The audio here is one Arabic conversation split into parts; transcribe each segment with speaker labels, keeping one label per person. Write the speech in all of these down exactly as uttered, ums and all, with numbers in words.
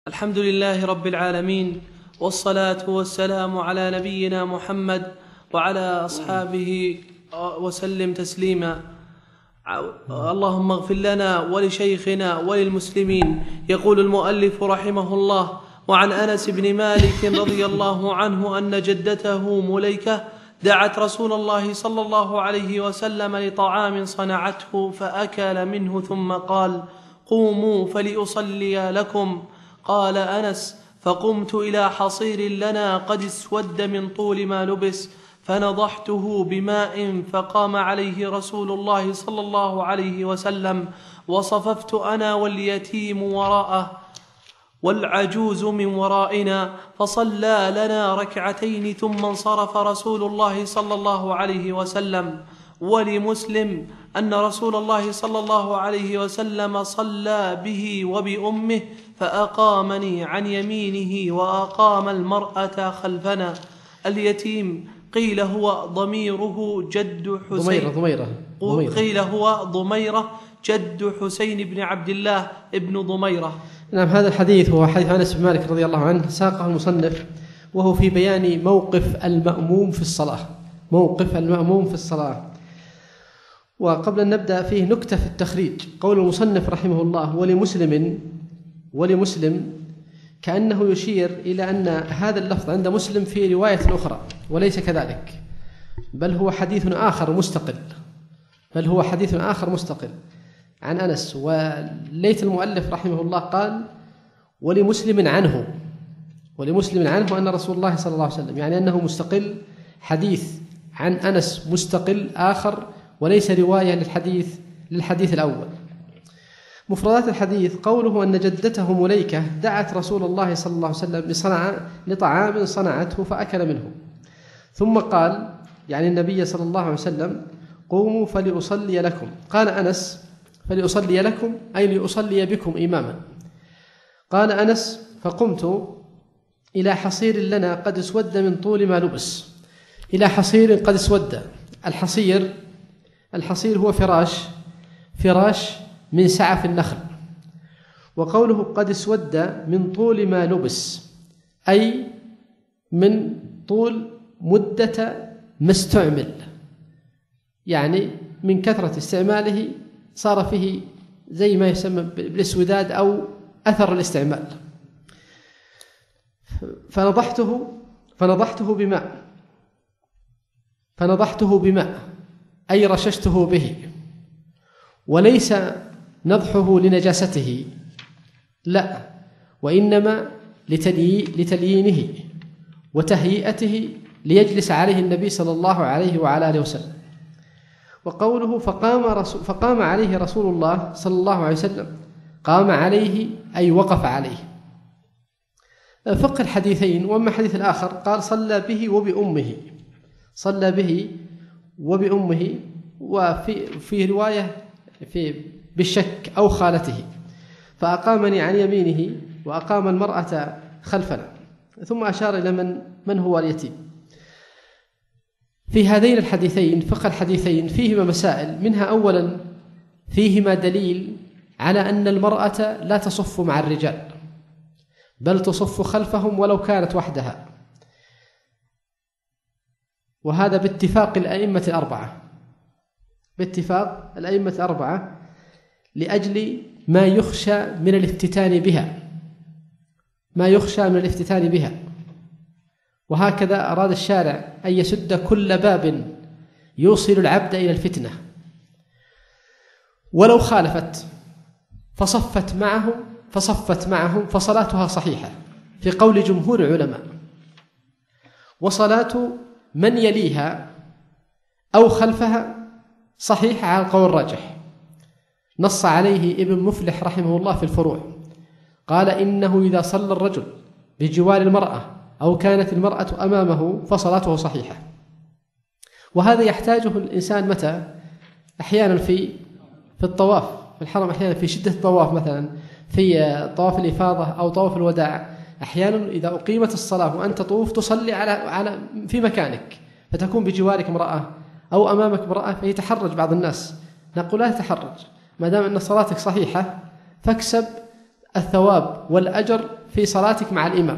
Speaker 1: الحمد لله رب العالمين، والصلاة والسلام على نبينا محمد وعلى أصحابه وسلم تسليما. اللهم اغفر لنا ولشيخنا وللمسلمين. يقول المؤلف رحمه الله: وعن أنس بن مالك رضي الله عنه أن جدته مليكة دعت رسول الله صلى الله عليه وسلم لطعام صنعته فأكل منه ثم قال: قوموا فلأصلي لكم. قال أنس: فقمت إلى حصير لنا قد اسود من طول ما لبس فنضحته بماء فقام عليه رسول الله صلى الله عليه وسلم، وصففت أنا واليتيم وراءه والعجوز من ورائنا، فصلى لنا ركعتين ثم انصرف رسول الله صلى الله عليه وسلم. ولمسلم أن رسول الله صلى الله عليه وسلم صلى به وبأمه فأقامني عن يمينه وأقام المرأة خلفنا. اليتيم قيل هو ضميره جد حسين
Speaker 2: ضميرة ضميرة
Speaker 1: قيل هو ضميرة جد حسين بن عبد الله ابن ضميرة.
Speaker 2: نعم، هذا الحديث هو حديث أنس بن مالك رضي الله عنه، ساقه المصنف وهو في بيان موقف المأموم في الصلاة موقف المأموم في الصلاة. وقبل أن نبدأ فيه نكتة في التخريج. قول المصنف رحمه الله: ولمسلم ولمسلم كأنه يشير إلى أن هذا اللفظ عند مسلم في رواية أخرى، وليس كذلك، بل هو حديث آخر مستقل بل هو حديث آخر مستقل عن أنس. وليت المؤلف رحمه الله قال: ولمسلم عنه ولمسلم عنه أن رسول الله صلى الله عليه وسلم، يعني أنه مستقل، حديث عن أنس مستقل آخر، وليس رواية للحديث للحديث الأول. مفردات الحديث: قوله أن جدته مليكة دعت رسول الله صلى الله عليه وسلم لصنع لطعام صنعته فأكل منه، ثم قال، يعني النبي صلى الله عليه وسلم: قوموا فلأصلي لكم. قال أنس: فلأصلي لكم أي لأصلي بكم إماما. قال أنس: فقمت إلى حصير لنا قد اسود من طول ما لبس. إلى حصير قد اسود. الحصير الحصير هو فراش فراش من سعف النخل. وقوله قد اسود من طول ما لبس أي من طول مدة ما استعمل، يعني من كثرة استعماله صار فيه زي ما يسمى بالاسوداد أو أثر الاستعمال. فنضحته فنضحته بماء فنضحته بماء أي رششته به، وليس نضحه لنجاسته، لا، وإنما لتليينه وتهيئته ليجلس عليه النبي صلى الله عليه وعلى آله وسلم. وقوله فقام, رسول فقام عليه رسول الله صلى الله عليه وسلم، قام عليه أي وقف عليه. فقه الحديثين. وأما الحديث الآخر قال: صلى به وبأمه صلى به وبأمه، وفي في رواية في بالشك أو خالته، فأقامني عن يمينه وأقام المرأة خلفنا، ثم أشار إلى من, من هو اليتيم. في هذين الحديثين فقه الحديثين فيهما مسائل، منها أولا فيهما دليل على أن المرأة لا تصف مع الرجال، بل تصف خلفهم ولو كانت وحدها، وهذا باتفاق الأئمة الأربعة باتفاق الأئمة الأربعة لأجل ما يخشى من الافتتان بها ما يخشى من الافتتان بها وهكذا أراد الشارع أن يسد كل باب يوصل العبد إلى الفتنة. ولو خالفت فصفت معهم فصفت معهم فصلاتها صحيحة في قول جمهور العلماء، وصلاة من يليها أو خلفها صحيحة على القول الراجح. نص عليه ابن مفلح رحمه الله في الفروع، قال: إنه إذا صلى الرجل بجوار المرأة أو كانت المرأة أمامه فصلاته صحيحة. وهذا يحتاجه الإنسان متى؟ أحيانا في في الطواف في الحرم، أحيانا في شدة الطواف، مثلا في طواف الإفاضة أو طواف الوداع. أحيانا إذا أقيمت الصلاة وأنت تطوف تصلي على على في مكانك، فتكون بجوارك امرأة أو أمامك امرأة، فيتحرج بعض الناس. نقول لا تتحرج، ما دام أن صلاتك صحيحة فاكسب الثواب والأجر في صلاتك مع الإمام.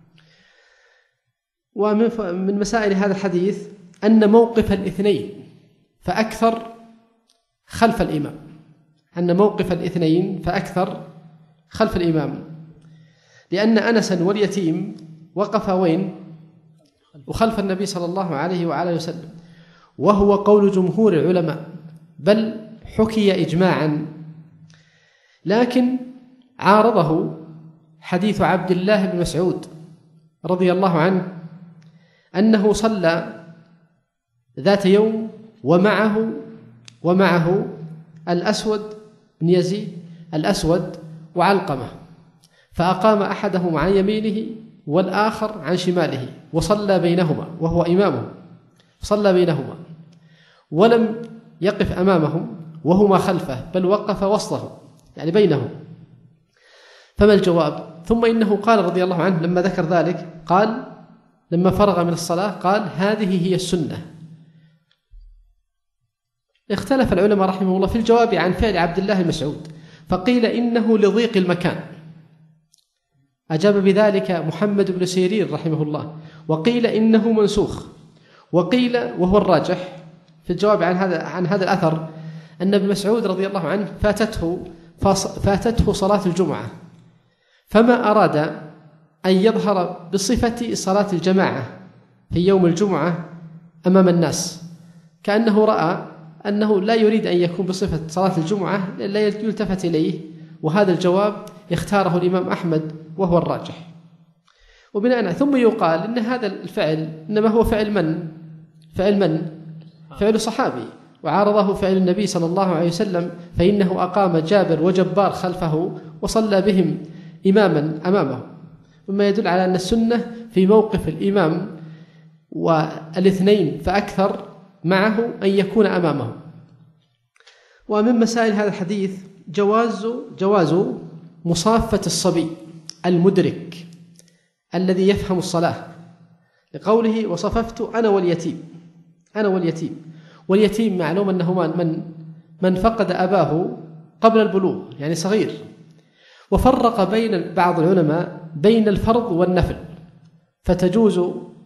Speaker 2: ومن مسائل هذا الحديث أن موقف الاثنين فأكثر خلف الإمام، أن موقف الاثنين فأكثر خلف الإمام، لأن أنسا واليتيم وقف وين؟ وخلف النبي صلى الله عليه وعلى وسلم، وهو قول جمهور العلماء، بل حكي إجماعا. لكن عارضه حديث عبد الله بن مسعود رضي الله عنه أنه صلى ذات يوم ومعه ومعه الأسود بن يزيد الأسود وعلقمة، فأقام أحدهم عن يمينه والآخر عن شماله وصلى بينهما وهو إمامه، صلى بينهما ولم يقف أمامهم وهما خلفه، بل وقف وسطه يعني بينهم. فما الجواب؟ ثم إنه قال رضي الله عنه لما ذكر ذلك، قال لما فرغ من الصلاة قال هذه هي السنة. اختلف العلماء رحمه الله في الجواب عن فعل عبد الله بن مسعود، فقيل إنه لضيق المكان، أجاب بذلك محمد بن سيرين رحمه الله، وقيل إنه منسوخ، وقيل وهو الراجح في الجواب عن هذا عن هذا الأثر أن ابن مسعود رضي الله عنه فاتته فاتته صلاة الجمعة، فما أراد أن يظهر بصفة صلاة الجماعة في يوم الجمعة أمام الناس، كأنه رأى أنه لا يريد أن يكون بصفة صلاة الجمعة لا يلتفت إليه، وهذا الجواب اختاره الإمام أحمد وهو الراجح. وبناء ثم يقال إن هذا الفعل إنما هو فعل من؟ فعل من؟ فعل صحابي، وعارضه فعل النبي صلى الله عليه وسلم، فإنه أقام جابر وجبار خلفه وصلى بهم إماما أمامه، مما يدل على أن السنة في موقف الإمام والاثنين فأكثر معه أن يكون أمامه. ومن مسائل هذا الحديث جواز جواز مصافة الصبي المدرك الذي يفهم الصلاة، لقوله وصففت أنا واليتيم، أنا واليتيم، واليتيم معلوم أنه من من فقد أباه قبل البلوغ يعني صغير. وفرق بين بعض العلماء بين الفرض والنفل، فتجوز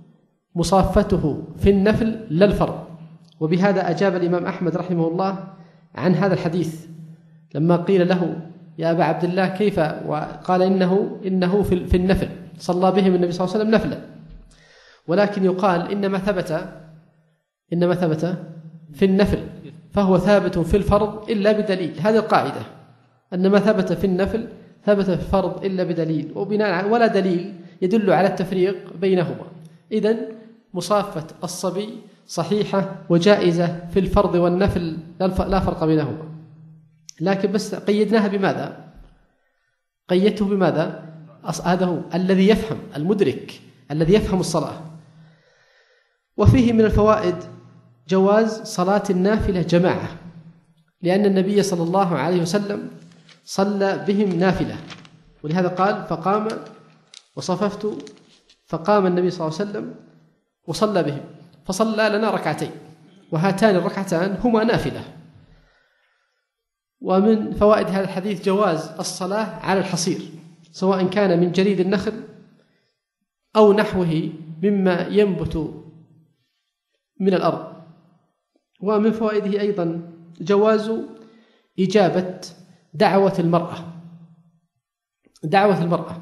Speaker 2: مصافته في النفل لا الفرض. وبهذا أجاب الإمام أحمد رحمه الله عن هذا الحديث لما قيل له يا أبا عبد الله كيف، وقال إنه إنه في في النفل، صلى بهم النبي صلى الله عليه وسلم نفلا، ولكن يقال إنما ثبت إنما ثبت في النفل، فهو ثابت في الفرض إلا بدليل. هذه القاعدة أن ما ثبت في النفل ثبت في الفرض إلا بدليل، وبناء ولا دليل يدل على التفريق بينهما. إذن مصافة الصبي صحيحة وجائزة في الفرض والنفل، لا فرق بينهما. لكن بس قيدناها بماذا؟ قيدته بماذا؟ هذا هو الذي يفهم، المدرك الذي يفهم الصلاة. وفيه من الفوائد جواز صلاة النافلة جماعة، لأن النبي صلى الله عليه وسلم صلى بهم نافلة، ولهذا قال فقام وصففت، فقام النبي صلى الله عليه وسلم وصلى بهم، فصلى لنا ركعتين، وهاتان الركعتان هما نافلة. ومن فوائد هذا الحديث جواز الصلاة على الحصير، سواء كان من جريد النخل أو نحوه مما ينبت من الأرض. ومن فوائده أيضا جواز إجابة دعوة المرأة، دعوة المرأة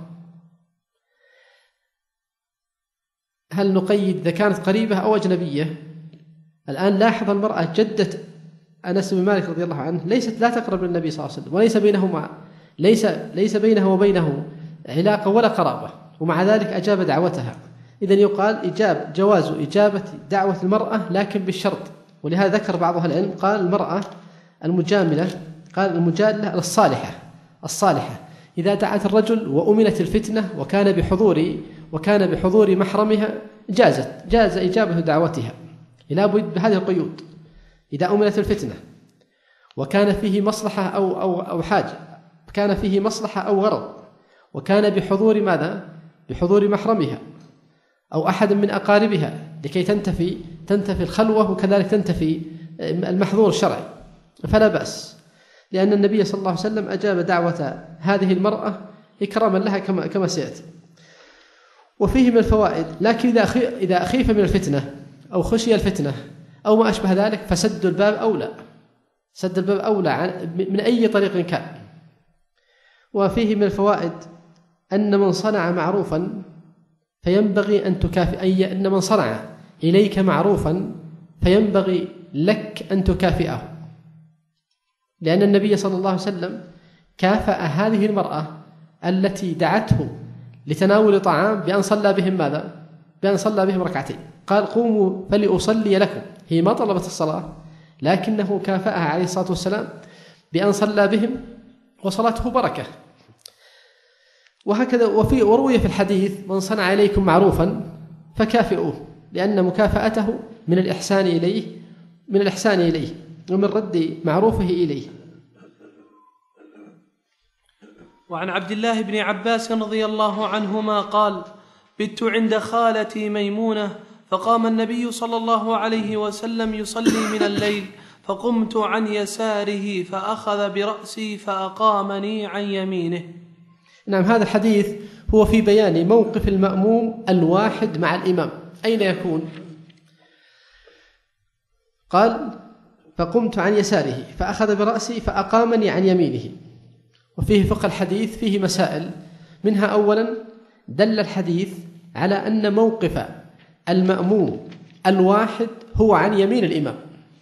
Speaker 2: هل نقيد إذا كانت قريبة أو أجنبية؟ الآن لاحظ المرأة جدة أنس بن مالك رضي الله عنه ليست لا تقرب للنبي صلى الله عليه وسلم، وليس بينهما ليس ليس بينها وبينه علاقة ولا قرابة، ومع ذلك أجاب دعوتها. إذن يقال إجاب جواز إجابة دعوة المرأة لكن بالشرط، ولهذا ذكر بعض أهل العلم قال المرأة المجاملة، قال المجادلة الصالحة الصالحة إذا دعت الرجل وأمنت الفتنة وكان بحضور وكان بحضور محرمها جازت جاز إجابة دعوتها، لا بد بهذه القيود. إذا أمنت الفتنة وكان فيه مصلحة أو أو أو حاجة، كان فيه مصلحة أو غرض، وكان بحضور ماذا؟ بحضور محرمها أو أحد من أقاربها، لكي تنتفي تنتفي الخلوة وكذلك تنتفي المحظور الشرعي، فلا بأس، لأن النبي صلى الله عليه وسلم أجاب دعوة هذه المرأة إكراما لها كما كما سيأتي. وفيه من الفوائد، لكن إذا إذا أخيف من الفتنة أو خشي الفتنة أو ما أشبه ذلك فسد الباب أولى، سد الباب أولى من أي طريق كان. وفيه من الفوائد أن من صنع معروفا فينبغي أن تكافئ، أن من صنع إليك معروفا فينبغي لك أن تكافئه، لأن النبي صلى الله عليه وسلم كافأ هذه المرأة التي دعته لتناول طعام بأن صلى بهم ماذا؟ بأن صلى بهم ركعتين، قال قوموا فلأصلي لكم. هي ما طلبت الصلاة لكنه كافأها عليه الصلاة والسلام بأن صلى بهم وصلاته بركة. وهكذا وفي وروي في الحديث من صنع إليكم معروفا فكافئوه، لأن مكافأته من الإحسان إليه من الإحسان إليه ومن رد معروفه إليه.
Speaker 1: وعن عبد الله بن عباس رضي الله عنهما قال: بت عند خالتي ميمونة فقام النبي صلى الله عليه وسلم يصلي من الليل، فقمت عن يساره فأخذ برأسي فأقامني عن يمينه.
Speaker 2: نعم، هذا الحديث هو في بيان موقف المأموم الواحد مع الإمام. أين يكون؟ قال: فقمت عن يساره فأخذ برأسي فأقامني عن يمينه. وفيه فقه الحديث فيه مسائل، منها أولا دل الحديث على أن موقف المأموم الواحد هو عن يمين الإمام،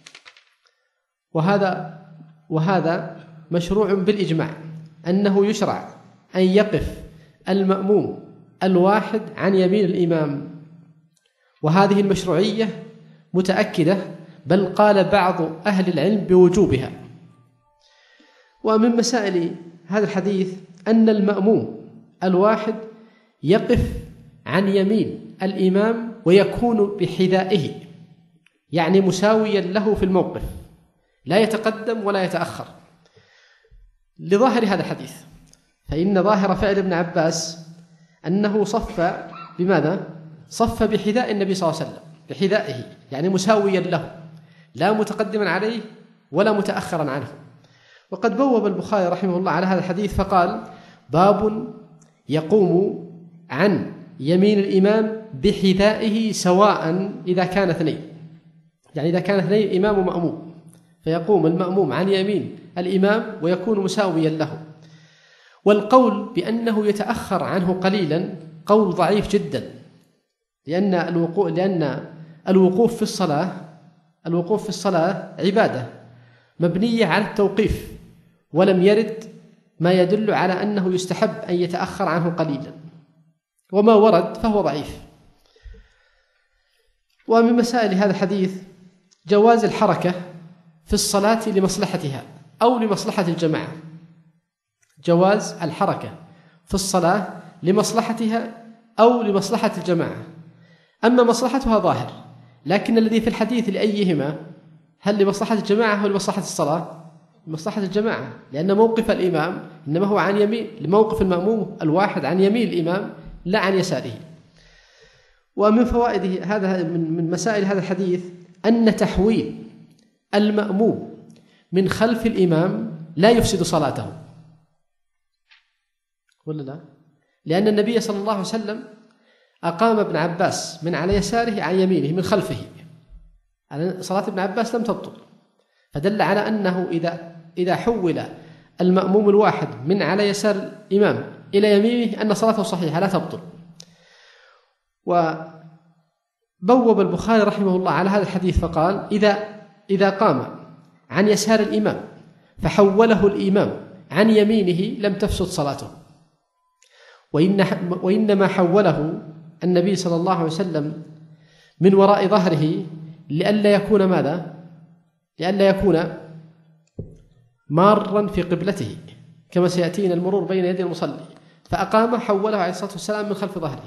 Speaker 2: وهذا وهذا مشروع بالإجماع، أنه يشرع أن يقف المأموم الواحد عن يمين الإمام، وهذه المشروعية متأكدة، بل قال بعض أهل العلم بوجوبها. ومن مسائل هذا الحديث أن المأموم الواحد يقف عن يمين الإمام ويكون بحذائه، يعني مساويا له في الموقف، لا يتقدم ولا يتأخر، لظاهر هذا الحديث. فإن ظاهر فعل ابن عباس أنه صف بماذا؟ صف بحذاء النبي صلى الله عليه وسلم، بحذائه، يعني مساويا له، لا متقدما عليه ولا متأخرا عنه. وقد بوب البخاري رحمه الله على هذا الحديث فقال: باب يقوم عن يمين الإمام بحذائه سواء إذا كان اثنين، يعني إذا كان اثنين إمام ومأموم فيقوم المأموم عن يمين الإمام ويكون مساويا له. والقول بأنه يتأخر عنه قليلا قول ضعيف جدا، لأن الوقوف لأن الوقوف في الصلاة الوقوف في الصلاة عبادة مبنية على التوقيف، ولم يرد ما يدل على أنه يستحب أن يتأخر عنه قليلا، وما ورد فهو ضعيف. ومن مسائل هذا الحديث جواز الحركة في الصلاة لمصلحتها أو لمصلحة الجماعة، جواز الحركة في الصلاة لمصلحتها أو لمصلحة الجماعة. أما مصلحتها ظاهر، لكن الذي في الحديث لأيهما؟ هل لمصلحة الجماعة أو لمصلحة الصلاة؟ لمصلحة الجماعة، لأن موقف الإمام إنما هو عن يمين، لموقف المأموم الواحد عن يمين الإمام لا عن يساره. ومن فوائده هذا من مسائل هذا الحديث أن تحويل المأموم من خلف الإمام لا يفسد صلاته، ولا لا؟ لأن النبي صلى الله عليه وسلم أقام ابن عباس من على يساره عن يمينه من خلفه، صلاة ابن عباس لم تبطل، فدل على أنه إذا إذا حول المأموم الواحد من على يسار الإمام إلى يمينه أن صلاته صحيحة لا تبطل. وبوب البخاري رحمه الله على هذا الحديث فقال: إذا إذا قام عن يسار الإمام فحوله الإمام عن يمينه لم تفسد صلاته، وإن وإنما حوله النبي صلى الله عليه وسلم من وراء ظهره لئلا يكون ماذا؟ لئلا يكون مارا في قبلته، كما سيأتينا المرور بين يدي المصلي، فأقام حوله عليه الصلاة والسلام من خلف ظهره.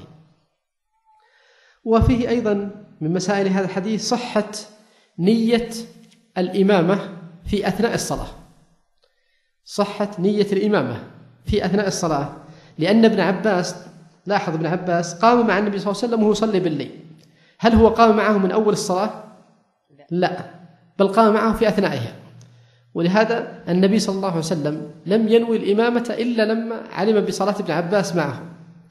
Speaker 2: وفيه أيضا من مسائل هذا الحديث صحة نية الإمامة في أثناء الصلاة، صحة نية الإمامة في أثناء الصلاة، لأن ابن عباس، لاحظ ابن عباس قام مع النبي صلى الله عليه وسلم وهو يصلي بالليل، هل هو قام معه من أول الصلاة؟ لا، بل قام معه في أثنائها، ولهذا النبي صلى الله عليه وسلم لم ينوي الإمامة إلا لما علم بصلاة ابن عباس معه،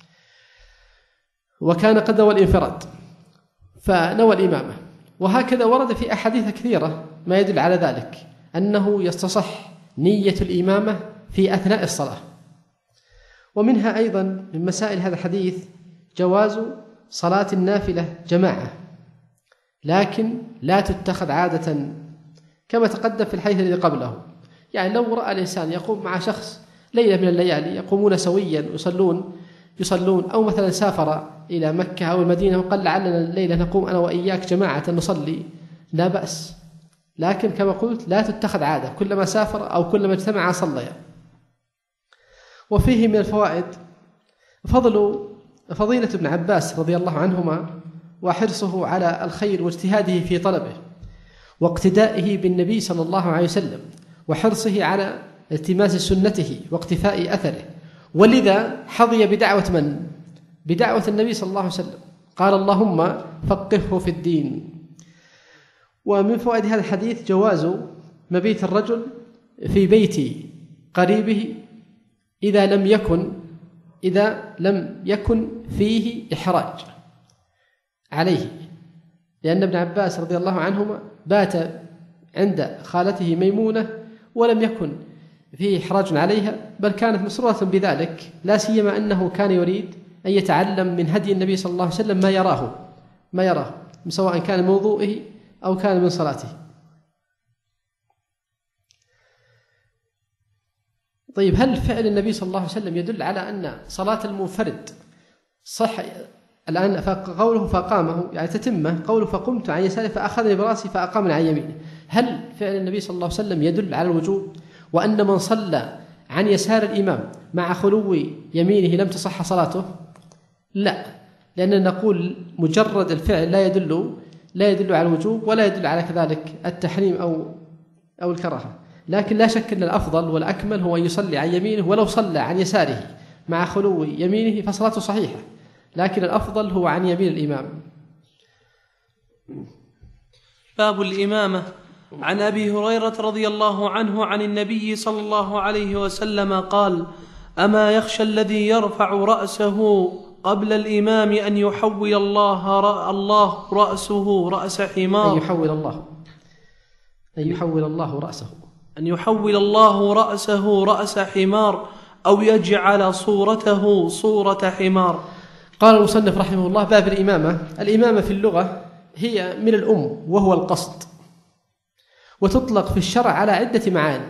Speaker 2: وكان قد نوى الانفراد فنوى الإمامة. وهكذا ورد في أحاديث كثيرة ما يدل على ذلك، أنه يستصح نية الإمامة في أثناء الصلاة. ومنها أيضا من مسائل هذا الحديث جواز صلاة النافلة جماعة، لكن لا تتخذ عادة كما تقدم في الحديث الذي قبله. يعني لو رأى الإنسان يقوم مع شخص ليلة من الليالي يقومون سويا يصلون يصلون أو مثلا سافر إلى مكة أو المدينة وقال لعلنا الليلة نقوم أنا وإياك جماعة نصلي، لا بأس، لكن كما قلت لا تتخذ عادة، كلما سافر أو كلما اجتمع صليا. وفيه من الفوائد فضل فضيلة ابن عباس رضي الله عنهما وحرصه على الخير واجتهاده في طلبه، واقتدائه بالنبي صلى الله عليه وسلم، وحرصه على التماس سنته واقتفاء أثره. ولذا حظي بدعوة من؟ بدعوة النبي صلى الله عليه وسلم، قال اللهم فقهه في الدين. ومن فوائد هذا الحديث جواز مبيت الرجل في بيت قريبه إذا لم يكن إذا لم يكن فيه إحراج عليه، لأن ابن عباس رضي الله عنهما بات عند خالته ميمونة ولم يكن فيه إحراج عليها، بل كانت مسرورة بذلك، لا سيما أنه كان يريد أن يتعلم من هدي النبي صلى الله عليه وسلم ما يراه ما يراه سواء كان من وضوئه أو كان من صلاته. طيب، هل فعل النبي صلى الله عليه وسلم يدل على أن صلاة المنفرد صح؟ الآن قوله فأقامه يعني تتمه، قوله فقمت عن يساري فأخذني برأسي فأقامني عن يمينه، هل فعل النبي صلى الله عليه وسلم يدل على الوجوب، وأن من صلى عن يسار الإمام مع خلو يمينه لم تصح صلاته؟ لا، لأننا نقول مجرد الفعل لا يدل لا يدل على الوجوب ولا يدل على كذلك التحريم أو أو الكراهة، لكن لا شك أن الأفضل والأكمل هو أن يصلي عن يمينه، ولو صلى عن يساره مع خلو يمينه فصلاته صحيحة، لكن الأفضل هو عن يمين الإمام.
Speaker 1: باب الإمامة. عن أبي هريرة رضي الله عنه عن النبي صلى الله عليه وسلم قال: أما يخشى الذي يرفع رأسه قبل الإمام أن يحول الله رأ الله رأسه رأس حمار.
Speaker 2: أن يحول الله أن يحول الله رأسه
Speaker 1: أن يحول الله رأسه رأس حمار أو يجعل صورته صورة حمار.
Speaker 2: قال المصنف رحمه الله: باب الإمامة. الإمامة في اللغة هي من الأم وهو القصد، وتطلق في الشرع على عدة معاني،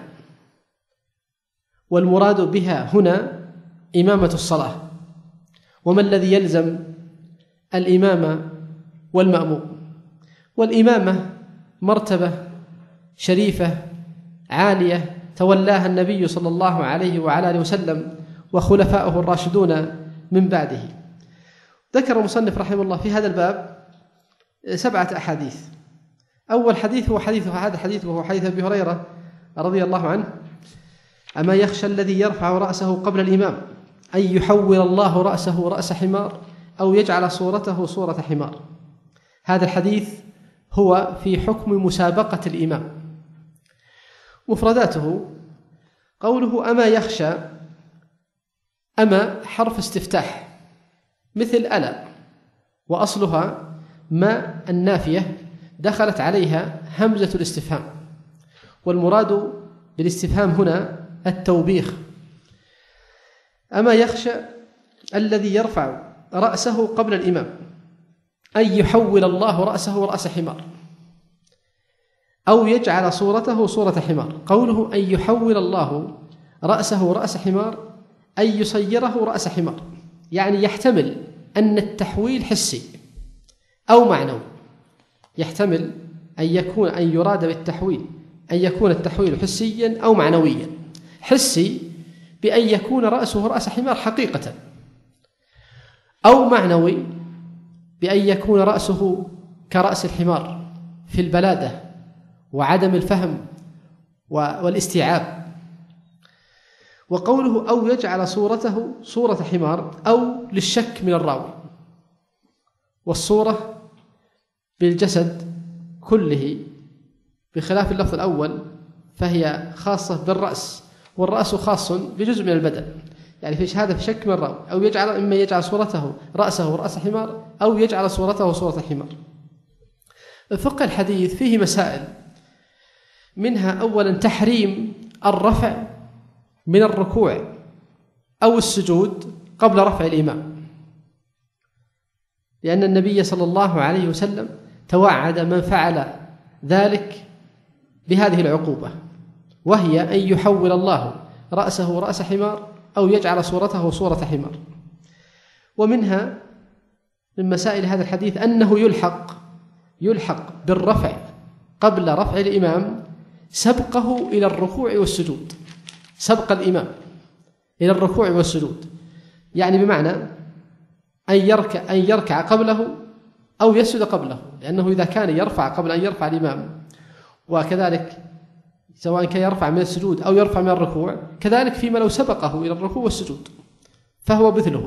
Speaker 2: والمراد بها هنا إمامة الصلاة. وما الذي يلزم الإمامة والمأموم؟ والإمامة مرتبة شريفة عالية تولاها النبي صلى الله عليه وعلى آله وسلم وخلفائه الراشدون من بعده. ذكر المصنف رحمه الله في هذا الباب سبعة أحاديث. أول حديث هو حديث هذا الحديث وهو حديث أبي هريرة رضي الله عنه: أما يخشى الذي يرفع رأسه قبل الإمام أن يحول الله رأسه رأس حمار أو يجعل صورته صورة حمار. هذا الحديث هو في حكم مسابقة الإمام. مفرداته: قوله أما يخشى، أما حرف استفتاح مثل ألا، وأصلها ما النافية دخلت عليها همزة الاستفهام، والمراد بالاستفهام هنا التوبيخ. أما يخشى الذي يرفع رأسه قبل الإمام أن يحول الله رأسه رأس حمار أو يجعل صورته صورة حمار. قوله أن يحول الله رأسه رأس حمار أن يصيره رأس حمار، يعني يحتمل أن التحويل حسي أو معنوي، يحتمل أن يكون أن يراد بالتحويل أن يكون التحويل حسيا أو معنويا. حسي بأن يكون رأسه رأس حمار حقيقة، أو معنوي بأن يكون رأسه كرأس الحمار في البلادة وعدم الفهم والاستيعاب. وقوله أو يجعل صورته صورة حمار أو للشك من الراوي، والصورة بالجسد كله بخلاف اللفظ الأول فهي خاصة بالرأس، والرأس خاص بجزء من البدن، يعني في هذا في شك من راوي، أو يجعل إما يجعل صورته رأسه رأس حمار أو يجعل صورته صورة حمار. الفقه الحديث فيه مسائل، منها أولا تحريم الرفع من الركوع أو السجود قبل رفع الإمام، لأن النبي صلى الله عليه وسلم توعد من فعل ذلك بهذه العقوبة، وهي أن يحول الله رأسه رأس حمار أو يجعل صورته صورة حمار. ومنها من مسائل هذا الحديث أنه يلحق يلحق بالرفع قبل رفع الإمام سبقه إلى الركوع والسجود، سبق الإمام إلى الركوع والسجود، يعني بمعنى أن يركع, أن يركع قبله أو يسجد قبله، لأنه إذا كان يرفع قبل أن يرفع الإمام، وكذلك سواء كان يرفع من السجود أو يرفع من الركوع، كذلك فيما لو سبقه إلى الركوع والسجود فهو مثله.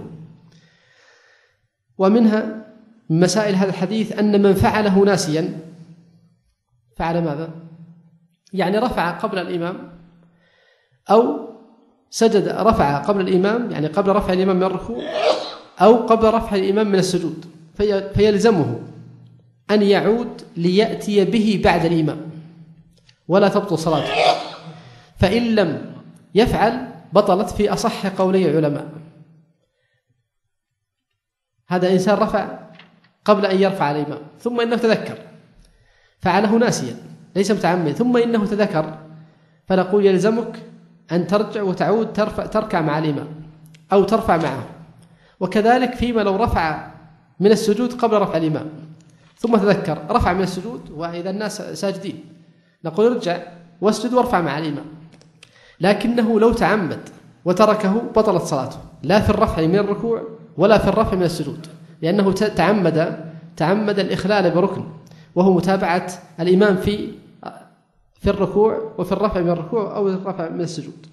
Speaker 2: ومنها من مسائل هذا الحديث أن من فعله ناسيا فعل ماذا؟ يعني رفع قبل الإمام أو سجد، رفع قبل الإمام يعني قبل رفع الإمام من الركوع أو قبل رفع الإمام من السجود، في فيلزمه أن يعود ليأتي به بعد الإمام ولا تبطل صلاته، فإن لم يفعل بطلت في أصح قولي العلماء. هذا إنسان رفع قبل أن يرفع الإمام ثم إنه تذكر، فعله ناسيا ليس متعمد، ثم إنه تذكر، فنقول يلزمك أن ترجع وتعود ترفع تركع مع الإمام أو ترفع معه. وكذلك فيما لو رفع من السجود قبل رفع الإمام ثم تذكر رفع من السجود وإذا الناس ساجدين، نقول ارجع واسجد وارفع مع الإمام. لكنه لو تعمد وتركه بطلت صلاته، لا في الرفع من الركوع ولا في الرفع من السجود، لأنه تعمد تعمد الإخلال بركن، وهو متابعة الإمام في في الركوع وفي الرفع من الركوع أو الرفع من السجود.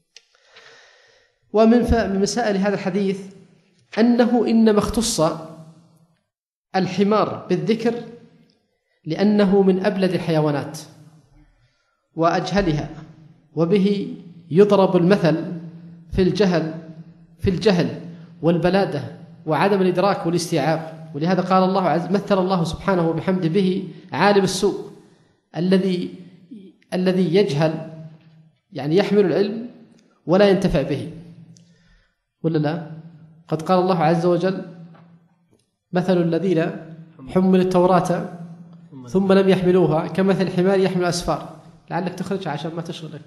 Speaker 2: ومن مسائل هذا الحديث أنه إنما اختص الحمار بالذكر لأنه من أبلد الحيوانات وأجهلها، وبه يضرب المثل في الجهل في الجهل والبلادة وعدم الإدراك والاستيعاب. ولهذا قال الله عز مثل الله سبحانه وبحمده به عالم السوء الذي الذي يجهل، يعني يحمل العلم ولا ينتفع به، ولا لا؟ قد قال الله عز وجل مثل الذين حملوا التوراة ثم لم يحملوها كمثل الحمار يحمل أسفار، لعلك تخرجها عشان ما تشغلك.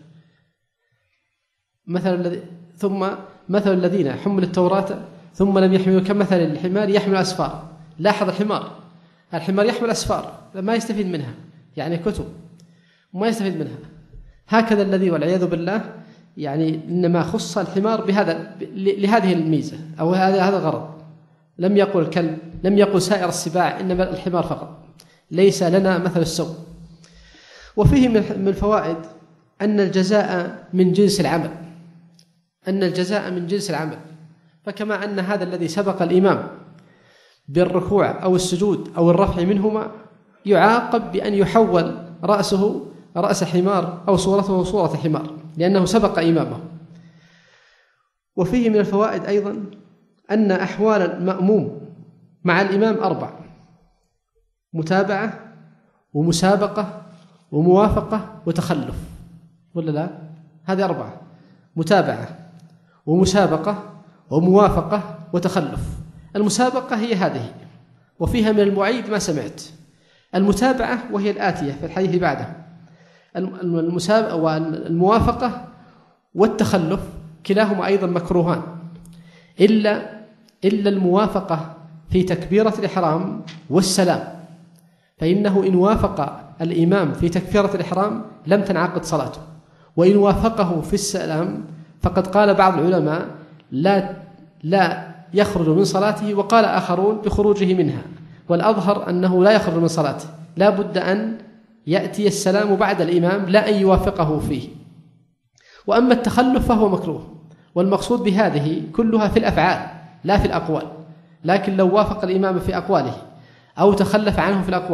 Speaker 2: مثل الذي ثم مثل الذين حملوا التوراة ثم لم يحملوا كمثل الحمار يحمل أسفار. لاحظ الحمار الحمار يحمل أسفار ما يستفيد منها، يعني كتب ما يستفيد منها. هكذا الذي والعياذ بالله يعني إنما خص الحمار بهذا لهذه الميزة أو هذا هذا الغرض. لم يقل الكلب، لم يقل سائر السباع، إنما الحمار فقط. ليس لنا مثل السوء. وفيه من الفوائد أن الجزاء من جنس العمل، أن الجزاء من جنس العمل. فكما أن هذا الذي سبق الإمام بالركوع أو السجود أو الرفع منهما يعاقب بأن يحول رأسه رأس حمار أو صورته صورة حمار لأنه سبق إمامه. وفيه من الفوائد أيضا أن أحوال المأموم مع الإمام أربع: متابعة ومسابقة وموافقة وتخلف، ولا لا؟ هذه أربعة: متابعة ومسابقة وموافقة وتخلف. المسابقة هي هذه، وفيها من المعيد ما سمعت. المتابعة وهي الآتية في الحديث بعده. المسابقة والموافقة والتخلف كلاهما أيضا مكروهان، إلا إلا الموافقة في تكبيرة الإحرام والسلام، فإنه إن وافق الإمام في تكبيرة الإحرام لم تنعقد صلاته، وإن وافقه في السلام فقد قال بعض العلماء لا لا يخرج من صلاته، وقال آخرون بخروجه منها، والأظهر أنه لا يخرج من صلاته، لا بد أن يأتي السلام بعد الإمام لا أن يوافقه فيه. وأما التخلف فهو مكروه، والمقصود بهذه كلها في الأفعال لا في الأقوال. لكن لو وافق الإمام في أقواله أو تخلف عنه في الأقوال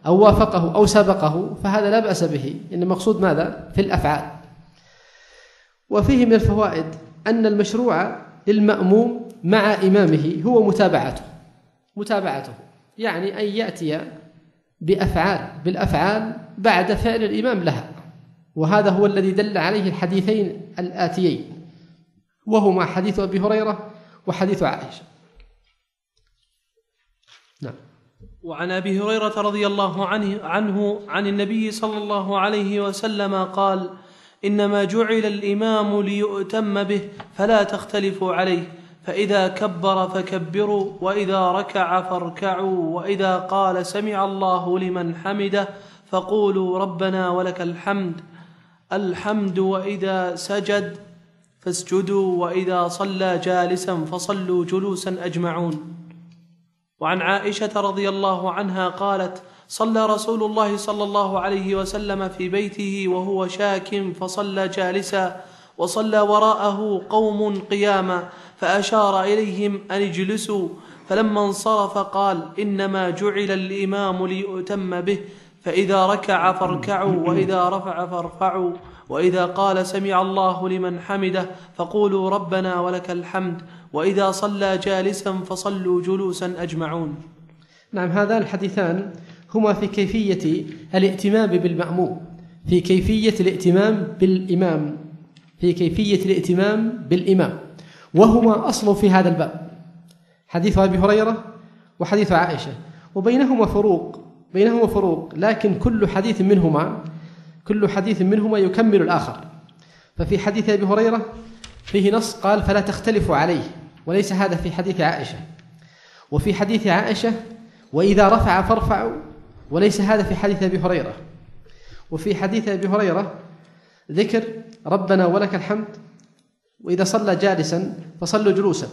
Speaker 2: أو وافقه أو سبقه فهذا لا بأس به، إن المقصود ماذا؟ في الأفعال. وفيه من الفوائد أن المشروع للمأموم مع إمامه هو متابعته متابعته يعني أن يأتي بأفعال بالأفعال بعد فعل الإمام لها، وهذا هو الذي دل عليه الحديثين الآتيين، وهما حديث أبي هريرة وحديث عائشة. نعم.
Speaker 1: وعن أبي هريرة رضي الله عنه, عنه عن النبي صلى الله عليه وسلم قال: إنما جعل الإمام ليؤتم به فلا تختلفوا عليه، فإذا كبر فكبروا، وإذا ركع فاركعوا، وإذا قال سمع الله لمن حمده فقولوا ربنا ولك الحمد الحمد وإذا سجد فاسجدوا، وإذا صلى جالسا فصلوا جلوسا أجمعون. وعن عائشة رضي الله عنها قالت: صلى رسول الله صلى الله عليه وسلم في بيته وهو شاك فصلى جالسا، وصلى وراءه قوم قياما، فأشار إليهم أن اجلسوا، فلما انصرف قال: إنما جعل الإمام ليؤتم به، فإذا ركع فاركعوا، وإذا رفع فارفعوا، وإذا قال سمع الله لمن حمده فقولوا ربنا ولك الحمد، وإذا صلى جالسا فصلوا جلوسا أجمعون.
Speaker 2: نعم، هذان الحديثان هما في كيفية الائتمام بالمأموم، في كيفية الائتمام بالإمام في كيفية الائتمام بالإمام وهما أصل في هذا الباب، حديث أبي هريرة وحديث عائشة، وبينهما فروق بينهما فروق لكن كل حديث منهما كل حديث منهما يكمل الآخر. ففي حديث أبي هريرة فيه نص قال: فلا تختلفوا عليه، وليس هذا في حديث عائشة. وفي حديث عائشة: وإذا رفع فارفعوا، وليس هذا في حديث أبي هريرة. وفي حديث أبي هريرة ذكر ربنا ولك الحمد، وإذا صلى جالسا فصلوا جلوسا،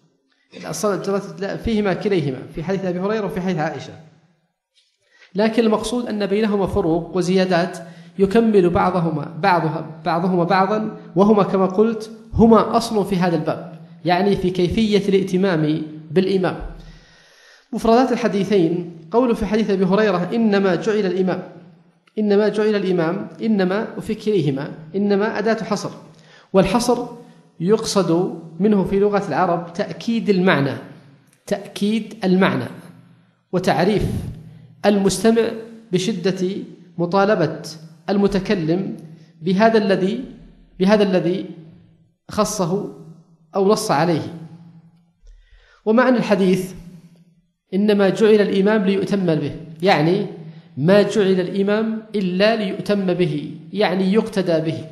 Speaker 2: فيهما كليهما في حديث أبي هريرة وفي حديث عائشة. لكن المقصود أن بينهما فروق وزيادات يكمل بعضهما بعضها بعضهما بعضا، وهما كما قلت هما أصل في هذا الباب، يعني في كيفية الائتمام بالإمام. مفردات الحديثين: قوله في حديث أبي هريرة إنما جعل الإمام إنما جعل الإمام إنما وفي كليهما إنما أداة حصر، والحصر يقصد منه في لغة العرب تأكيد المعنى تأكيد المعنى وتعريف المستمع بشدة مطالبة المتكلم بهذا الذي بهذا الذي خصه أو نص عليه. ومعنى الحديث إنما جعل الإمام ليؤتم به، يعني ما جعل الإمام إلا ليؤتم به، يعني يقتدى به.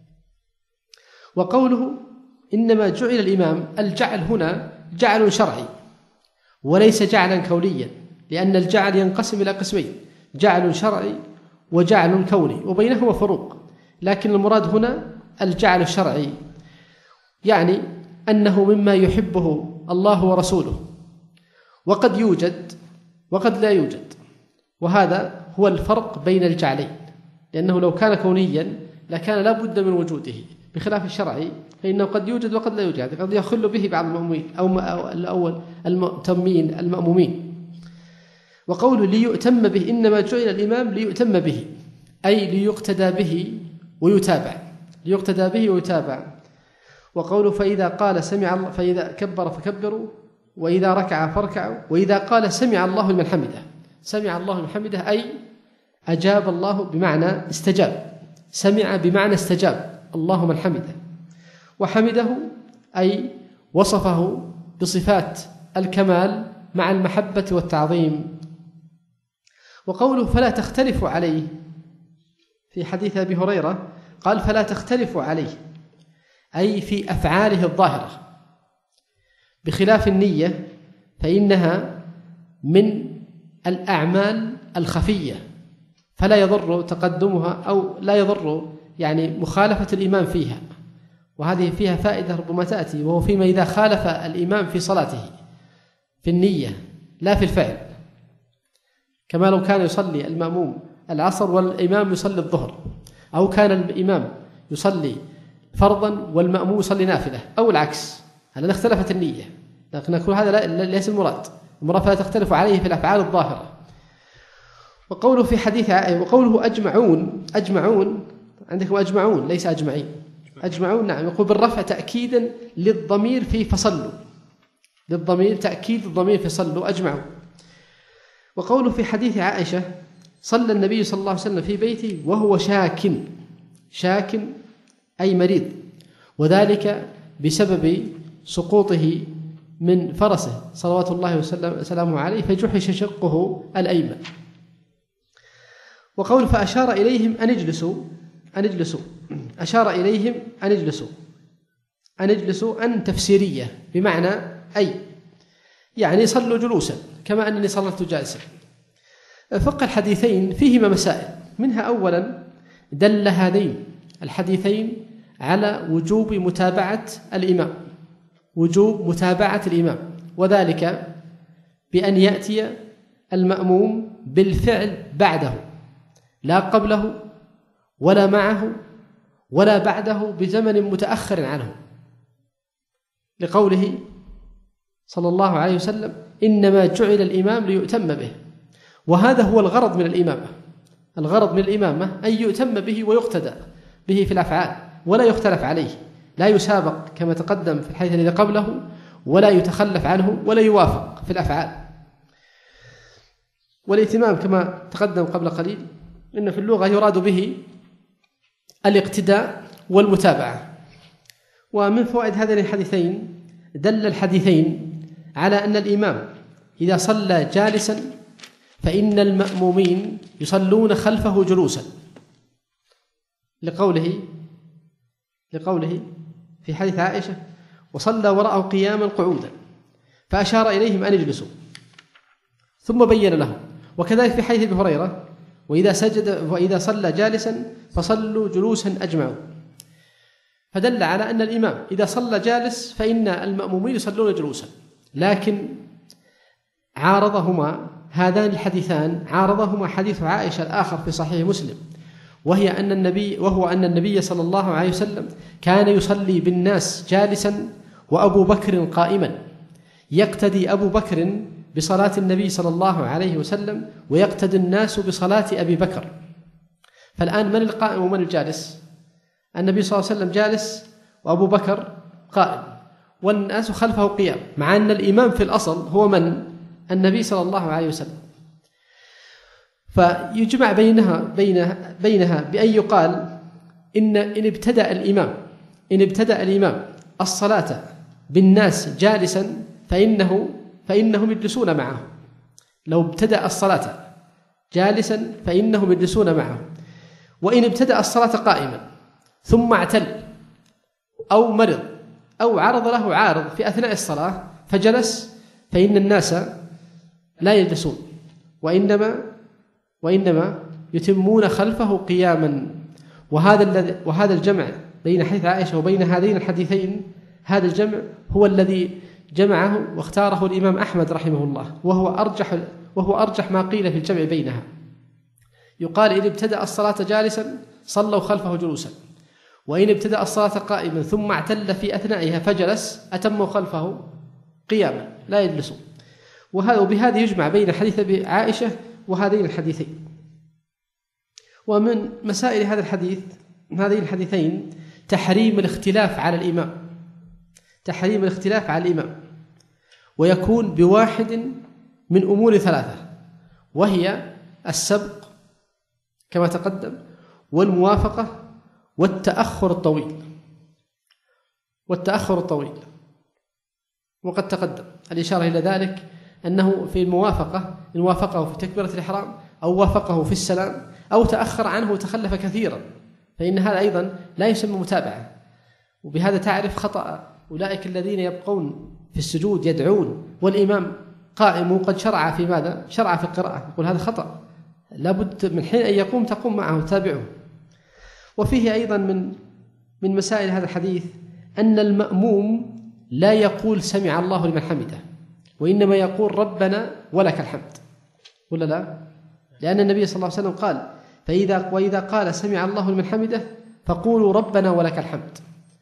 Speaker 2: وقوله إنما جعل الإمام، الجعل هنا جعل شرعي وليس جعلا كونيا، لأن الجعل ينقسم إلى قسمين: جعل شرعي وجعل كوني، وبينهما فروق، لكن المراد هنا الجعل الشرعي، يعني أنه مما يحبه الله ورسوله، وقد يوجد وقد لا يوجد، وهذا هو الفرق بين الجعلين، لأنه لو كان كونيا لكان لا بد من وجوده، بخلاف الشرعي فإنه قد يوجد وقد لا يوجد، قد يخل به بعض المأمومين أو الأول المؤتمين المأمومين. وقوله ليؤتم به، إنما جعل الإمام ليؤتم به، أي ليقتدى به ويتابع ليقتدى به ويتابع. وقوله فإذا قال سمع الله فإذا كبر فكبروا، وإذا ركع فاركعوا، وإذا قال سمع الله لمن حمده. سمع الله لمن حمده أي أجاب الله بمعنى استجاب، سمع بمعنى استجاب الله من حمده. وحمده أي وصفه بصفات الكمال مع المحبة والتعظيم. وقوله فلا تختلفوا عليه في حديث أبي هريرة قال فلا تختلفوا عليه، أي في أفعاله الظاهرة، بخلاف النية فإنها من الأعمال الخفية، فلا يضر تقدمها أو لا يضر يعني مخالفة الإمام فيها، وهذه فيها فائدة ربما تأتي، وهو فيما إذا خالف الإمام في صلاته في النية لا في الفعل، كما لو كان يصلي المأموم العصر والإمام يصلي الظهر، أو كان الإمام يصلي فرضا والمأموم يصلي نافلة، أو العكس، هذا اختلفت النية، لكن نقول هذا ليس المراد. المراد فلا تختلف عليه في الأفعال الظاهرة. وقوله في حديث وقوله أجمعون أجمعون عندكم أجمعون ليس أجمعين أجمعون نعم يقول بالرفع تأكيدا للضمير في فصلوا للضمير تأكيد الضمير في صلوا أجمعون. وقوله في حديث عائشة صلى النبي صلى الله عليه وسلم في بيته وهو شاك شاك أي مريض وذلك بسبب سقوطه من فرسه صلوات الله وسلامه عليه فجحش شقه الأيمن. وقول فأشار إليهم أن اجلسوا أن اجلسوا أشار إليهم أن اجلسوا أن اجلسوا أن تفسيرية بمعنى أي يعني صلوا جلوسا كما أنني صلت جالسا. فقه الحديثين فيهما مسائل منها أولا دل هذين الحديثين على وجوب متابعة الإمام وجوب متابعة الإمام وذلك بأن يأتي المأموم بالفعل بعده لا قبله ولا معه ولا بعده بزمن متأخر عنه لقوله صلى الله عليه وسلم إنما جعل الإمام ليؤتم به. وهذا هو الغرض من الإمامة الغرض من الإمامة أن يؤتم به ويقتدى به في الأفعال ولا يختلف عليه لا يسابق كما تقدم في الحديث الذي قبله ولا يتخلف عنه ولا يوافق في الأفعال. والائتمام كما تقدم قبل قليل إن في اللغة يراد به الاقتداء والمتابعة. ومن فوائد هذين الحديثين دل الحديثين على أن الإمام إذا صلى جالسا فإن المأمومين يصلون خلفه جلوسا لقوله لقوله في حديث عائشة وصلى وراءه قياما قعودا فأشار إليهم أن يجلسوا ثم بين لهم. وكذلك في حديث أبي هريرة وإذا سجد وإذا صلى جالسا فصلوا جلوسا أجمعوا. فدل على أن الإمام إذا صلى جالس فإن المأمومين يصلون جلوسا. لكن عارضهما هذان الحديثان عارضهما حديث عائشة الآخر في صحيح مسلم وهي أن النبي وهو أن النبي صلى الله عليه وسلم كان يصلي بالناس جالسا وأبو بكر قائما يقتدي أبو بكر بصلاة النبي صلى الله عليه وسلم ويقتدي الناس بصلاة أبي بكر. فالآن من القائم ومن الجالس؟ النبي صلى الله عليه وسلم جالس وأبو بكر قائم والناس خلفه قيام مع أن الإمام في الأصل هو من؟ النبي صلى الله عليه وسلم. فيجمع بينها بينها بينها بأن يقال إن إن ابتدأ الإمام إن ابتدأ الإمام الصلاة بالناس جالسا فإنه فإنهم يجلسون معه. لو ابتدأ الصلاة جالسا فإنهم يجلسون معه. وإن ابتدأ الصلاة قائما ثم اعتل أو مرض أو عرض له عارض في أثناء الصلاة فجلس فإن الناس لا يجلسون وإنما وإنما يتمون خلفه قياما. وهذا الذي وهذا الجمع بين حديث عائشة وبين هذين الحديثين هذا الجمع هو الذي جمعه واختاره الإمام أحمد رحمه الله وهو أرجح وهو أرجح ما قيل في الجمع بينها. يقال إن ابتدأ الصلاة جالسا صلوا خلفه جلوسا وإن ابتدأ الصلاة قائما ثم اعتل في أثنائها فجلس أتموا خلفه قياما لا يجلسون. وهذا وبهذا يجمع بين حديث عائشة وهذين الحديثين. ومن مسائل هذا الحديث هذين الحديثين تحريم الاختلاف على الإمام تحريم الاختلاف على الإمام ويكون بواحد من أمور ثلاثة وهي السبق كما تقدم والموافقة والتأخر الطويل والتأخر الطويل وقد تقدم الإشارة إلى ذلك أنه في الموافقة إن وافقه في تكبيرة الإحرام أو وافقه في السلام أو تأخر عنه وتخلف كثيرا فإن هذا أيضا لا يسمى متابعة. وبهذا تعرف خطأ أولئك الذين يبقون في السجود يدعون والإمام قائم وقد شرع في ماذا؟ شرع في القراءة. يقول هذا خطأ لابد من حين أن يقوم تقوم معه تابعه. وفيه أيضا من من مسائل هذا الحديث أن المأموم لا يقول سمع الله لمن حمده وإنما يقول ربنا ولك الحمد ولا لا؟ لأن النبي صلى الله عليه وسلم قال فإذا وإذا قال سمع الله لمن حمده فقولوا ربنا ولك الحمد.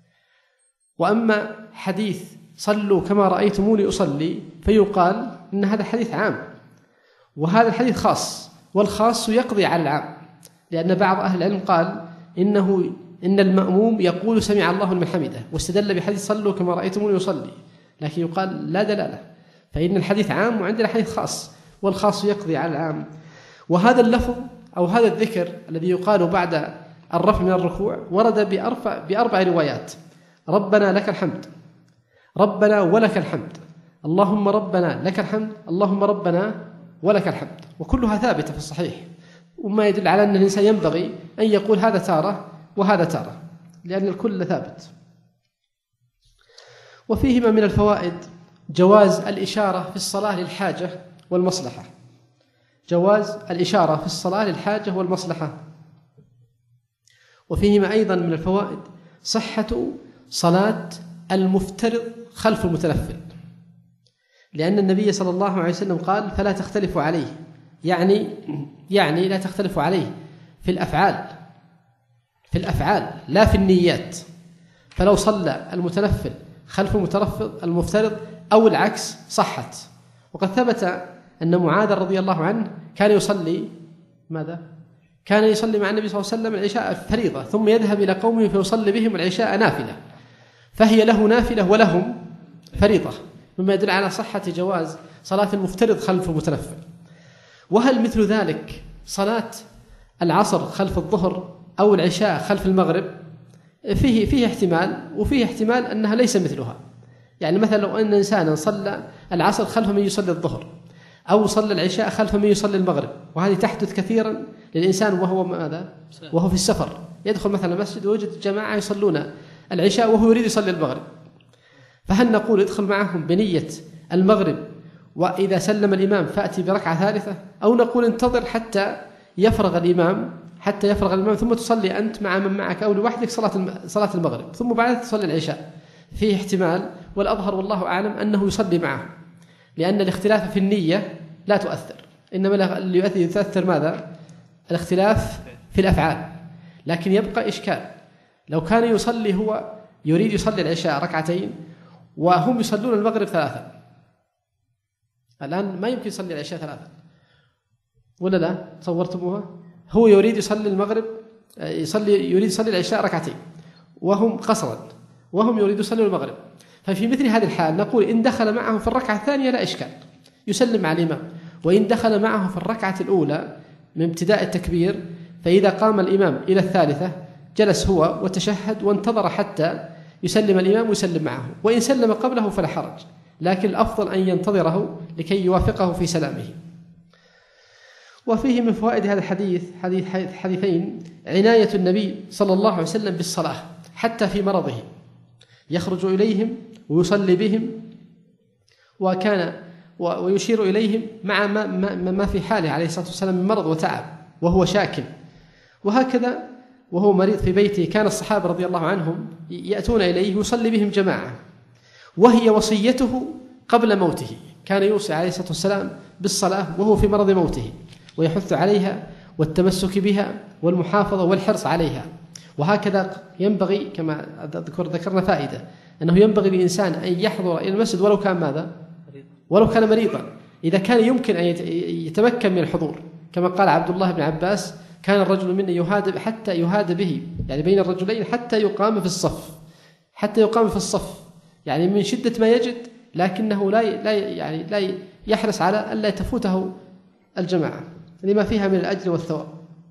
Speaker 2: وأما حديث صلوا كما رأيتموني أصلي فيقال إن هذا حديث عام وهذا الحديث خاص والخاص يقضي على العام، لأن بعض أهل العلم قال إنه إن المأموم يقول سمع الله لمن حمده، واستدل بحديث صلوا كما رأيتموني يصلي، لكن يقال لا دلالة، فإن الحديث عام وعندنا حديث خاص، والخاص يقضي على العام. وهذا اللفظ أو هذا الذكر الذي يقال بعد الرفع من الركوع ورد بأربع, بأربع روايات: ربنا لك الحمد، ربنا ولك الحمد، اللهم ربنا لك الحمد، اللهم ربنا ولك الحمد، وكلها ثابتة في الصحيح، وما يدل على أن الإنسان ينبغي أن يقول هذا تارة وهذا تارة، لأن الكل ثابت. وفيهما من الفوائد جواز الإشارة في الصلاة للحاجة والمصلحة، جواز الإشارة في الصلاة للحاجة والمصلحة. وفيهما أيضا من الفوائد صحة صلاة المفترض خلف المتنفل، لأن النبي صلى الله عليه وسلم قال فلا تختلفوا عليه، يعني يعني لا تختلفوا عليه في الأفعال، في الأفعال لا في النيات. فلو صلى المتنفل خلف المترفض المفترض أو العكس صحت. وقد ثبت أن معاذ رضي الله عنه كان يصلي ماذا؟ كان يصلي مع النبي صلى الله عليه وسلم العشاء فريضة، ثم يذهب إلى قومه فيصلي بهم العشاء نافلة، فهي له نافلة ولهم فريضة، مما يدل على صحة جواز صلاة المفترض خلف المتنفل. وهل مثل ذلك صلاة العصر خلف الظهر أو العشاء خلف المغرب؟ فيه فيه احتمال، وفيه احتمال أنها ليس مثلها. يعني مثلا لو أن إنسانا صلى العصر خلف من يصلي الظهر، أو صلى العشاء خلف من يصلي المغرب، وهذه تحدث كثيرا للإنسان وهو ماذا؟ وهو في السفر، يدخل مثلا المسجد ويوجد جماعة يصلون العشاء وهو يريد يصلي المغرب، فهل نقول ادخل معهم بنية المغرب وإذا سلم الإمام فأتي بركعة ثالثة، أو نقول انتظر حتى يفرغ الإمام حتى يفرغ الإمام ثم تصلي أنت مع من معك أو لوحدك صلاة صلاة المغرب ثم بعد تصلي العشاء؟ فيه احتمال، والأظهر والله أعلم أنه يصلي معه، لأن الاختلاف في النية لا تؤثر، إنما اللي يؤثر ماذا؟ الاختلاف في الأفعال. لكن يبقى إشكال، لو كان يصلي هو يريد يصلي العشاء ركعتين وهم يصلون المغرب ثلاثة، الآن ما يمكن يصلي العشاء ثلاثة ولا لا؟ تصورتموها؟ هو يريد يصلي المغرب يصلي يريد يصلي العشاء ركعتين وهم قصرا، وهم يريدوا يصلوا المغرب، ففي مثل هذه الحال نقول إن دخل معه في الركعة الثانية لا إشكال، يسلم على الإمام. وإن دخل معه في الركعة الأولى من ابتداء التكبير، فإذا قام الإمام إلى الثالثة جلس هو وتشهد وانتظر حتى يسلم الإمام ويسلم معه، وإن سلم قبله فلا حرج، لكن الأفضل أن ينتظره لكي يوافقه في سلامه. وفيه من فوائد هذا الحديث حديث حديثين: عناية النبي صلى الله عليه وسلم بالصلاة حتى في مرضه، يخرج إليهم ويصلي بهم، وكان ويشير إليهم مع ما, ما, ما في حاله عليه الصلاة والسلام من مرض وتعب وهو شاكٍ. وهكذا وهو مريض في بيته كان الصحابة رضي الله عنهم يأتون إليه ويصلي بهم جماعة، وهي وصيته قبل موته، كان يوصي عليه الصلاة والسلام بالصلاة وهو في مرض موته، ويحث عليها والتمسك بها والمحافظة والحرص عليها. وهكذا ينبغي كما ذكرنا فائدة أنه ينبغي للإنسان أن يحضر إلى المسجد ولو كان ماذا؟ ولو كان مريضا، إذا كان يمكن أن يتمكن من الحضور، كما قال عبد الله بن عباس: كان الرجل منا يهاد حتى يهاد به، يعني بين الرجلين حتى يقام في الصف، حتى يقام في الصف، يعني من شدة ما يجد، لكنه لا لا يعني لا يحرص على ألا تفوته الجماعة لما فيها من الأجر والثواب.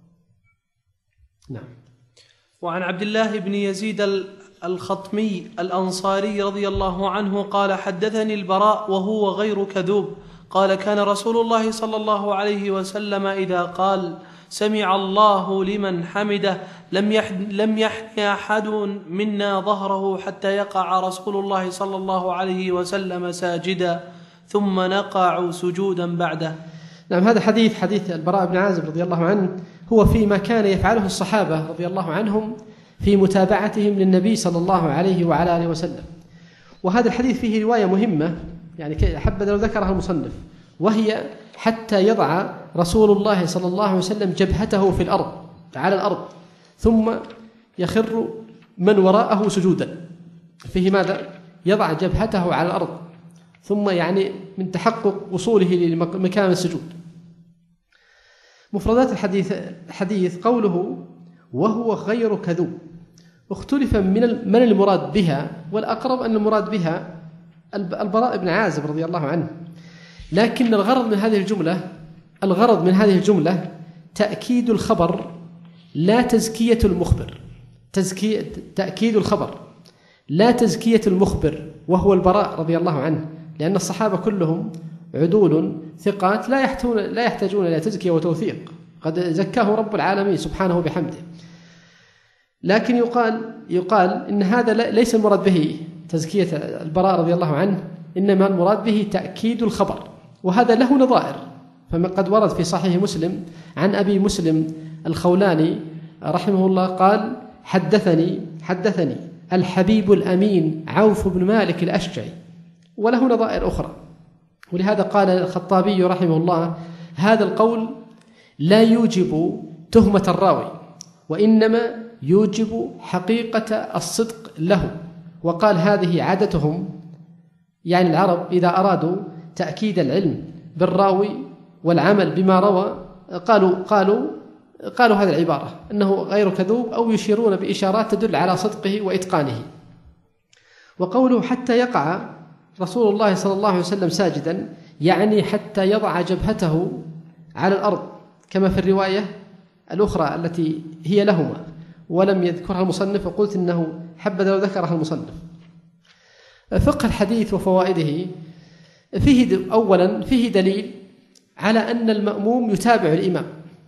Speaker 2: نعم.
Speaker 1: وعن عبد الله بن يزيد الخطمي الأنصاري رضي الله عنه قال: حدثني البراء وهو غير كذوب قال: كان رسول الله صلى الله عليه وسلم إذا قال سمع الله لمن حمده لم يحن لم يحن أحد منا ظهره حتى يقع رسول الله صلى الله عليه وسلم ساجدا ثم نقع سجودا بعده.
Speaker 2: نعم، هذا حديث حديث البراء بن عازب رضي الله عنه هو فيما كان يفعله الصحابة رضي الله عنهم في متابعتهم للنبي صلى الله عليه وعلى آله وسلم. وهذا الحديث فيه رواية مهمة، يعني حبذا لو ذكرها المصنف، وهي حتى يضع رسول الله صلى الله عليه وسلم جبهته في الأرض على الأرض ثم يخر من وراءه سجودا. فيه ماذا؟ يضع جبهته على الأرض ثم يعني من تحقق وصوله لمكان السجود. مفردات الحديث حديث قوله وهو غير كذوب، اختلف من من المراد بها، والأقرب أن المراد بها البراء بن عازب رضي الله عنه، لكن الغرض من هذه الجملة الغرض من هذه الجملة تأكيد الخبر لا تزكية المخبر، تزكية تأكيد الخبر لا تزكية المخبر وهو البراء رضي الله عنه، لأن الصحابة كلهم عدول ثقات لا يحتاجون لا يحتاجون إلى تزكية وتوثيق، قد زكاه رب العالمين سبحانه بحمده. لكن يقال يقال إن هذا ليس المراد به تزكية البراء رضي الله عنه، إنما المراد به تأكيد الخبر، وهذا له نظائر. فمن قد ورد في صحيح مسلم عن أبي مسلم الخولاني رحمه الله قال حدثني حدثني الحبيب الأمين عوف بن مالك الأشجعي، وله نظائر أخرى. ولهذا قال الخطابي رحمه الله هذا القول لا يوجب تهمة الراوي، وإنما يوجب حقيقة الصدق له. وقال هذه عادتهم، يعني العرب إذا أرادوا تأكيد العلم بالراوي والعمل بما روى قالوا قالوا قالوا هذه العبارة أنه غير كذوب، أو يشيرون بإشارات تدل على صدقه وإتقانه. وقوله حتى يقع رسول الله صلى الله عليه وسلم ساجدا، يعني حتى يضع جبهته على الأرض، كما في الرواية الأخرى التي هي لهما ولم يذكرها المصنف، وقلت إنه حبذا لو ذكرها المصنف. فقه الحديث وفوائده فيه أولا فيه دليل على أن المأموم يتابع الإمام،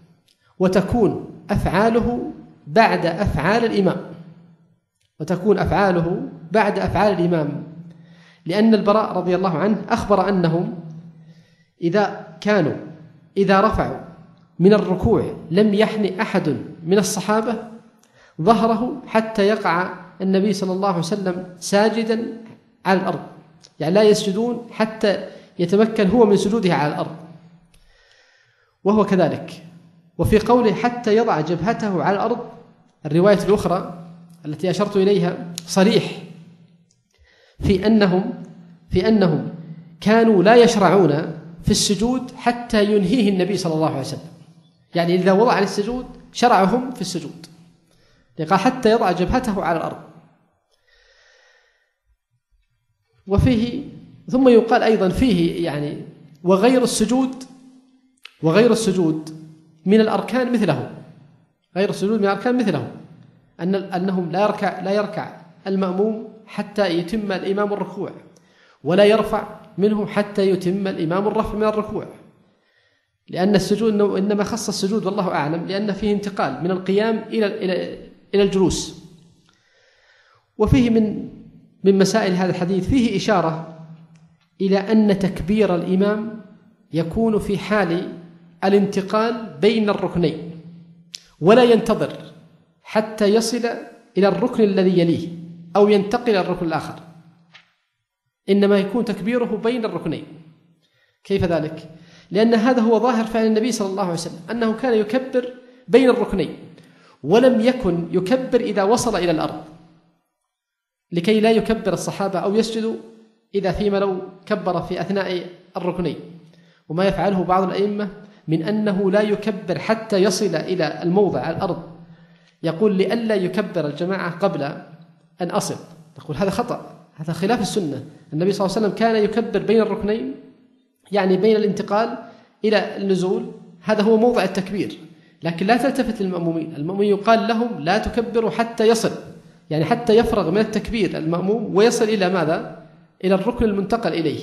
Speaker 2: وتكون أفعاله بعد أفعال الإمام وتكون أفعاله بعد أفعال الإمام لأن البراء رضي الله عنه أخبر أنهم إذا كانوا إذا رفعوا من الركوع لم يحن أحد من الصحابة ظهره حتى يقع النبي صلى الله عليه وسلم ساجدا على الأرض، يعني لا يسجدون حتى يتمكن هو من سجوده على الأرض، وهو كذلك. وفي قوله حتى يضع جبهته على الأرض، الرواية الأخرى التي أشرت إليها صريح في أنهم في أنهم كانوا لا يشرعون في السجود حتى ينهيه النبي صلى الله عليه وسلم، يعني إذا وضع عن السجود شرعهم في السجود، قال حتى يضع جبهته على الأرض. وفيه ثم يقال أيضا فيه يعني وغير السجود وغير السجود من الأركان مثله غير السجود من الأركان مثله أن أنهم لا يركع لا يركع المأموم حتى يتم الإمام الركوع، ولا يرفع منه حتى يتم الإمام الرفع من الركوع، لأن السجود إنما خص السجود والله أعلم لأن فيه انتقال من القيام إلى إلى إلى الجلوس. وفيه من من مسائل هذا الحديث فيه إشارة إلى أن تكبير الإمام يكون في حال الانتقال بين الركنين، ولا ينتظر حتى يصل إلى الركن الذي يليه أو ينتقل إلى الركن الآخر، إنما يكون تكبيره بين الركنين. كيف ذلك؟ لأن هذا هو ظاهر فعل النبي صلى الله عليه وسلم، أنه كان يكبر بين الركنين، ولم يكن يكبر إذا وصل إلى الأرض، لكي لا يكبر الصحابة أو يسجدوا إذا فيما لو كبر في أثناء الركنين. وما يفعله بعض الأئمة من أنه لا يكبر حتى يصل إلى الموضع الأرض، يقول لئلا يكبر الجماعة قبل أن أصل. نقول هذا خطأ، هذا خلاف السنة. النبي صلى الله عليه وسلم كان يكبر بين الركنين، يعني بين الانتقال إلى النزول، هذا هو موضع التكبير. لكن لا تلتفت للمأمومين، المأمومين يقال لهم لا تكبروا حتى يصل، يعني حتى يفرغ من التكبير المأموم ويصل إلى ماذا؟ إلى الركن المنتقل إليه.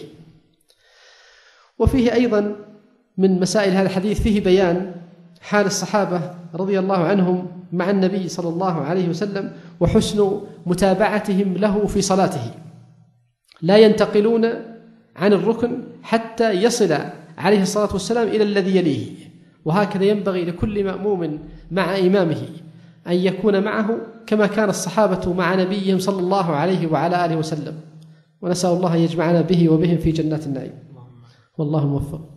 Speaker 2: وفيه أيضا من مسائل هذا الحديث فيه بيان حال الصحابة رضي الله عنهم مع النبي صلى الله عليه وسلم وحسن متابعتهم له في صلاته، لا ينتقلون عن الركن حتى يصل عليه الصلاة والسلام إلى الذي يليه. وهكذا ينبغي لكل مأموم مع إمامه أن يكون معه كما كان الصحابة مع نبيهم صلى الله عليه وعلى آله وسلم. ونسأل الله أن يجمعنا به وبهم في جنات النعيم، والله الموفق.